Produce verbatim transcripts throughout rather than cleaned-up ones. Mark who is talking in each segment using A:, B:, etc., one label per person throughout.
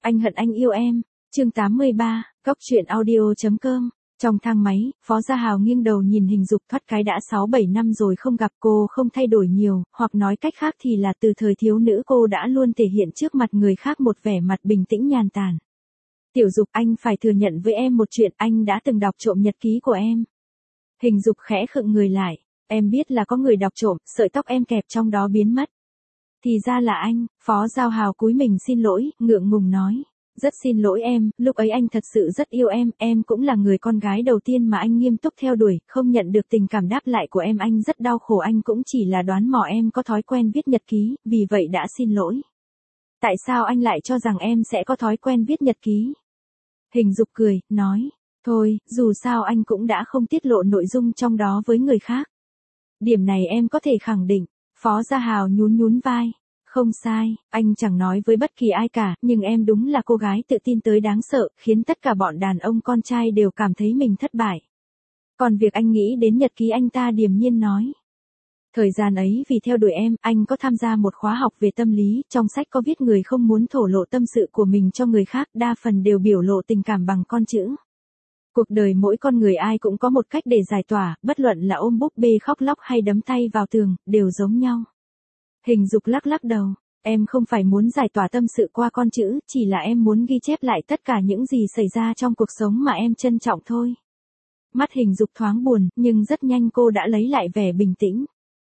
A: Anh hận anh yêu em. Chương tám mươi ba, Góc truyện audio chấm com. Trong thang máy, Phó Gia Hào nghiêng đầu nhìn Hình Dục thoát cái đã sáu bảy năm rồi không gặp, cô không thay đổi nhiều, hoặc nói cách khác thì là từ thời thiếu nữ cô đã luôn thể hiện trước mặt người khác một vẻ mặt bình tĩnh nhàn tản. Tiểu Dục, anh phải thừa nhận với em một chuyện, anh đã từng đọc trộm nhật ký của em. Hình Dục khẽ khựng người lại. Em biết là có người đọc trộm, sợi tóc em kẹp trong đó biến mất. Thì ra là anh. Phó Gia Hào cúi mình xin lỗi, ngượng ngùng nói. Rất xin lỗi em, lúc ấy anh thật sự rất yêu em, em cũng là người con gái đầu tiên mà anh nghiêm túc theo đuổi, không nhận được tình cảm đáp lại của em, anh rất đau khổ, anh cũng chỉ là đoán mò em có thói quen viết nhật ký, vì vậy đã xin lỗi. Tại sao anh lại cho rằng em sẽ có thói quen viết nhật ký? Hình Dục cười, nói, thôi, dù sao anh cũng đã không tiết lộ nội dung trong đó với người khác. Điểm này em có thể khẳng định. Phó Gia Hào nhún nhún vai. Không sai, anh chẳng nói với bất kỳ ai cả, nhưng em đúng là cô gái tự tin tới đáng sợ, khiến tất cả bọn đàn ông con trai đều cảm thấy mình thất bại. Còn việc anh nghĩ đến nhật ký, anh ta điềm nhiên nói. Thời gian ấy vì theo đuổi em, anh có tham gia một khóa học về tâm lý, trong sách có viết người không muốn thổ lộ tâm sự của mình cho người khác, đa phần đều biểu lộ tình cảm bằng con chữ. Cuộc đời mỗi con người ai cũng có một cách để giải tỏa, bất luận là ôm búp bê khóc lóc hay đấm tay vào tường, đều giống nhau. Hình Dục lắc lắc đầu, em không phải muốn giải tỏa tâm sự qua con chữ, chỉ là em muốn ghi chép lại tất cả những gì xảy ra trong cuộc sống mà em trân trọng thôi. Mắt Hình Dục thoáng buồn, nhưng rất nhanh cô đã lấy lại vẻ bình tĩnh.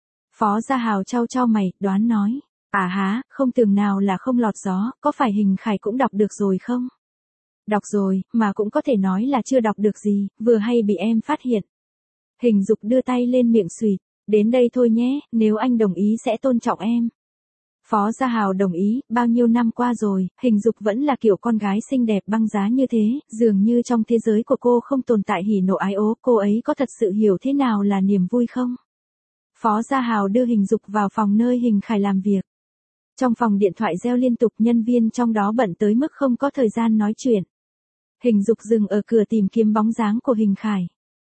A: Phó Gia Hào chau chau mày, đoán nói, à há, không tường nào là không lọt gió, có phải Hình Khải cũng đọc được rồi không? Đọc rồi, mà cũng có thể nói là chưa đọc được gì, vừa hay bị em phát hiện. Hình Dục đưa tay lên miệng xùyt. Đến đây thôi nhé, nếu anh đồng ý sẽ tôn trọng em. Phó Gia Hào đồng ý, bao nhiêu năm qua rồi, Hình Dục vẫn là kiểu con gái xinh đẹp băng giá như thế, dường như trong thế giới của cô không tồn tại hỉ nộ ái ố, cô ấy có thật sự hiểu thế nào là niềm vui không? Phó Gia Hào đưa Hình Dục vào phòng nơi Hình Khải làm việc. Trong phòng điện thoại reo liên tục, nhân viên trong đó bận tới mức không có thời gian nói chuyện. Hình Dục dừng ở cửa tìm kiếm bóng dáng của Hình Khải.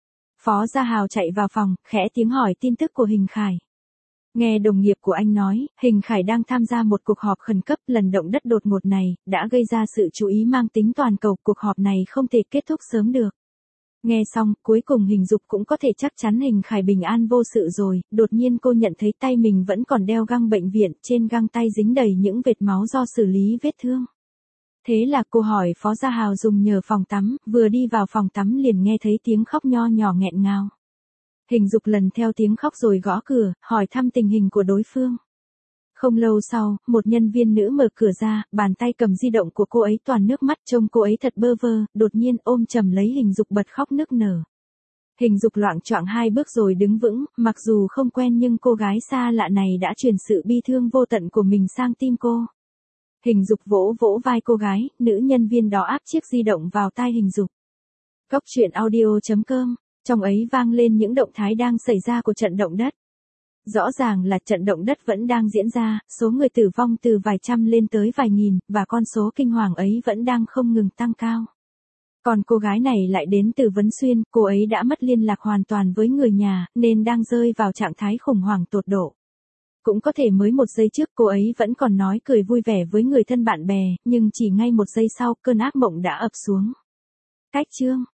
A: Phó Gia Hào chạy vào phòng, khẽ tiếng hỏi tin tức của Hình Khải. Nghe đồng nghiệp của anh nói, Hình Khải đang tham gia một cuộc họp khẩn cấp, lần động đất đột ngột này, đã gây ra sự chú ý mang tính toàn cầu, cuộc họp này không thể kết thúc sớm được. Nghe xong, cuối cùng Hình Dục cũng có thể chắc chắn Hình Khải bình an vô sự rồi, đột nhiên cô nhận thấy tay mình vẫn còn đeo găng bệnh viện, trên găng tay dính đầy những vệt máu do xử lý vết thương. Thế là cô hỏi Phó Gia Hào dùng nhờ phòng tắm, vừa đi vào phòng tắm liền nghe thấy tiếng khóc nho nhỏ nghẹn ngào. Hình Dục lần theo tiếng khóc rồi gõ cửa, hỏi thăm tình hình của đối phương. Không lâu sau, một nhân viên nữ mở cửa ra, bàn tay cầm di động của cô ấy toàn nước mắt, trông cô ấy thật bơ vơ, đột nhiên ôm chầm lấy Hình Dục bật khóc nức nở. Hình Dục loạng choạng hai bước rồi đứng vững, mặc dù không quen nhưng cô gái xa lạ này đã truyền sự bi thương vô tận của mình sang tim cô. Hình Dục vỗ vỗ vai cô gái, nữ nhân viên đó áp chiếc di động vào tai Hình Dục. Góc truyện audio chấm com, trong ấy vang lên những động thái đang xảy ra của trận động đất. Rõ ràng là trận động đất vẫn đang diễn ra, số người tử vong từ vài trăm lên tới vài nghìn, và con số kinh hoàng ấy vẫn đang không ngừng tăng cao. Còn cô gái này lại đến từ Vân Xuyên, cô ấy đã mất liên lạc hoàn toàn với người nhà, nên đang rơi vào trạng thái khủng hoảng tột độ. Cũng có thể mới một giây trước cô ấy vẫn còn nói cười vui vẻ với người thân bạn bè, nhưng chỉ ngay một giây sau cơn ác mộng đã ập xuống. Cách chương